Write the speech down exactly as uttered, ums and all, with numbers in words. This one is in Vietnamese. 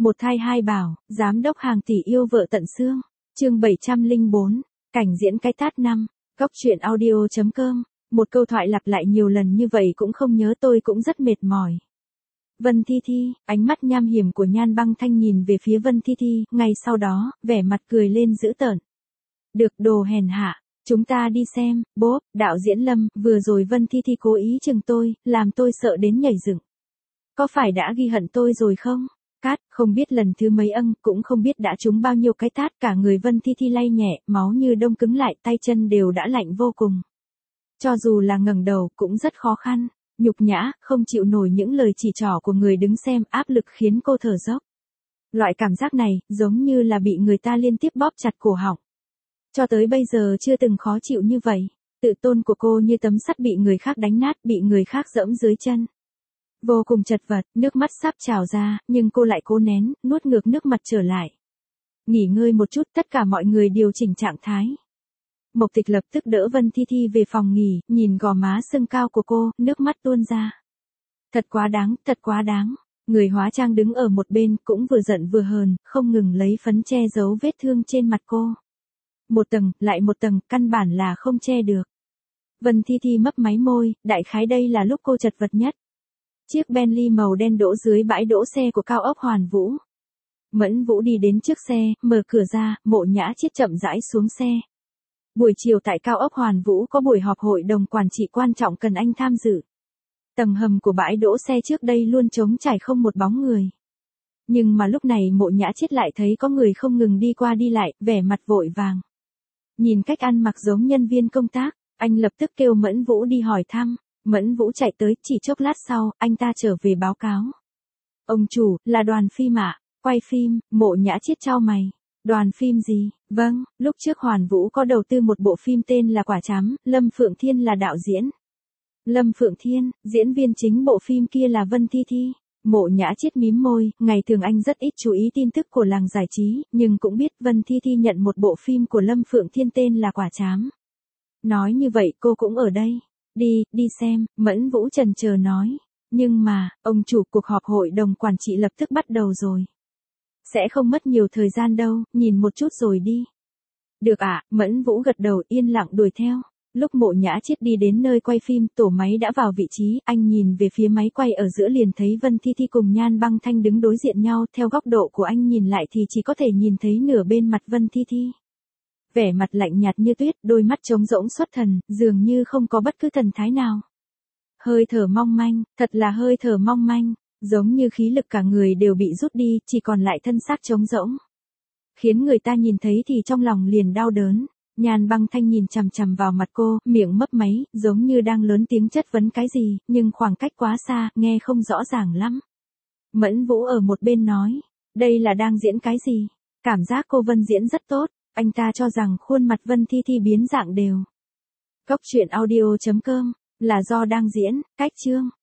Một thai hai bảo, giám đốc hàng tỷ yêu vợ tận xương. Chương bảy trăm lẻ bốn, cảnh diễn cái tát năm. Góc truyện audio chấm com. Một câu thoại lặp lại nhiều lần như vậy cũng không nhớ, tôi cũng rất mệt mỏi. Vân Thi Thi, ánh mắt nham hiểm của Nhan Băng Thanh nhìn về phía Vân Thi Thi, ngay sau đó, vẻ mặt cười lên dữ tợn. Được, đồ hèn hạ, chúng ta đi xem. Bốp, đạo diễn Lâm, vừa rồi Vân Thi Thi cố ý chừng tôi, làm tôi sợ đến nhảy dựng. Có phải đã ghi hận tôi rồi không? Cát, không biết lần thứ mấy ân, cũng không biết đã trúng bao nhiêu cái tát, cả người Vân Thi Thi lay nhẹ, máu như đông cứng lại, tay chân đều đã lạnh vô cùng. Cho dù là ngẩng đầu, cũng rất khó khăn, nhục nhã, không chịu nổi những lời chỉ trỏ của người đứng xem, áp lực khiến cô thở dốc. Loại cảm giác này, giống như là bị người ta liên tiếp bóp chặt cổ họng. Cho tới bây giờ chưa từng khó chịu như vậy, tự tôn của cô như tấm sắt bị người khác đánh nát, bị người khác giẫm dưới chân. Vô cùng chật vật, nước mắt sắp trào ra, nhưng cô lại cố nén, nuốt ngược nước mặt trở lại. Nghỉ ngơi một chút, tất cả mọi người điều chỉnh trạng thái. Mộc Tịch lập tức đỡ Vân Thi Thi về phòng nghỉ, nhìn gò má sưng cao của cô, nước mắt tuôn ra. Thật quá đáng, thật quá đáng. Người hóa trang đứng ở một bên, cũng vừa giận vừa hờn, không ngừng lấy phấn che giấu vết thương trên mặt cô. Một tầng, lại một tầng, căn bản là không che được. Vân Thi Thi mấp máy môi, đại khái đây là lúc cô chật vật nhất. Chiếc Bentley màu đen đỗ dưới bãi đỗ xe của cao ốc Hoàn Vũ. Mẫn Vũ đi đến trước xe, mở cửa ra, Mộ Nhã Chiết chậm rãi xuống xe. Buổi chiều tại cao ốc Hoàn Vũ có buổi họp hội đồng quản trị quan trọng cần anh tham dự. Tầng hầm của bãi đỗ xe trước đây luôn trống trải không một bóng người. Nhưng mà lúc này Mộ Nhã Chiết lại thấy có người không ngừng đi qua đi lại, vẻ mặt vội vàng. Nhìn cách ăn mặc giống nhân viên công tác, anh lập tức kêu Mẫn Vũ đi hỏi thăm. Mẫn Vũ chạy tới, chỉ chốc lát sau, anh ta trở về báo cáo. Ông chủ, là đoàn phim ạ, quay phim. Mộ Nhã Chiết chau mày. Đoàn phim gì? Vâng, lúc trước Hoàn Vũ có đầu tư một bộ phim tên là Quả Chám, Lâm Phượng Thiên là đạo diễn. Lâm Phượng Thiên, diễn viên chính bộ phim kia là Vân Thi Thi. Mộ Nhã Chiết mím môi, ngày thường anh rất ít chú ý tin tức của làng giải trí, nhưng cũng biết Vân Thi Thi nhận một bộ phim của Lâm Phượng Thiên tên là Quả Chám. Nói như vậy cô cũng ở đây. Đi, đi xem, Mẫn Vũ chần chờ nói. Nhưng mà, ông chủ, cuộc họp hội đồng quản trị lập tức bắt đầu rồi. Sẽ không mất nhiều thời gian đâu, nhìn một chút rồi đi. Được ạ, à, Mẫn Vũ gật đầu yên lặng đuổi theo. Lúc Mộ Nhã Chiết đi đến nơi quay phim, tổ máy đã vào vị trí, anh nhìn về phía máy quay ở giữa liền thấy Vân Thi Thi cùng Nhan Băng Thanh đứng đối diện nhau, theo góc độ của anh nhìn lại thì chỉ có thể nhìn thấy nửa bên mặt Vân Thi Thi. Vẻ mặt lạnh nhạt như tuyết, đôi mắt trống rỗng xuất thần, dường như không có bất cứ thần thái nào. Hơi thở mong manh, thật là hơi thở mong manh, giống như khí lực cả người đều bị rút đi, chỉ còn lại thân xác trống rỗng. Khiến người ta nhìn thấy thì trong lòng liền đau đớn. Nhan Băng Thanh nhìn chằm chằm vào mặt cô, miệng mấp máy, giống như đang lớn tiếng chất vấn cái gì, nhưng khoảng cách quá xa, nghe không rõ ràng lắm. Mẫn Vũ ở một bên nói, đây là đang diễn cái gì? Cảm giác cô Vân diễn rất tốt. Anh ta cho rằng khuôn mặt Vân Thi Thi biến dạng đều. Góc truyện audio chấm com, là do đang diễn, cách chương.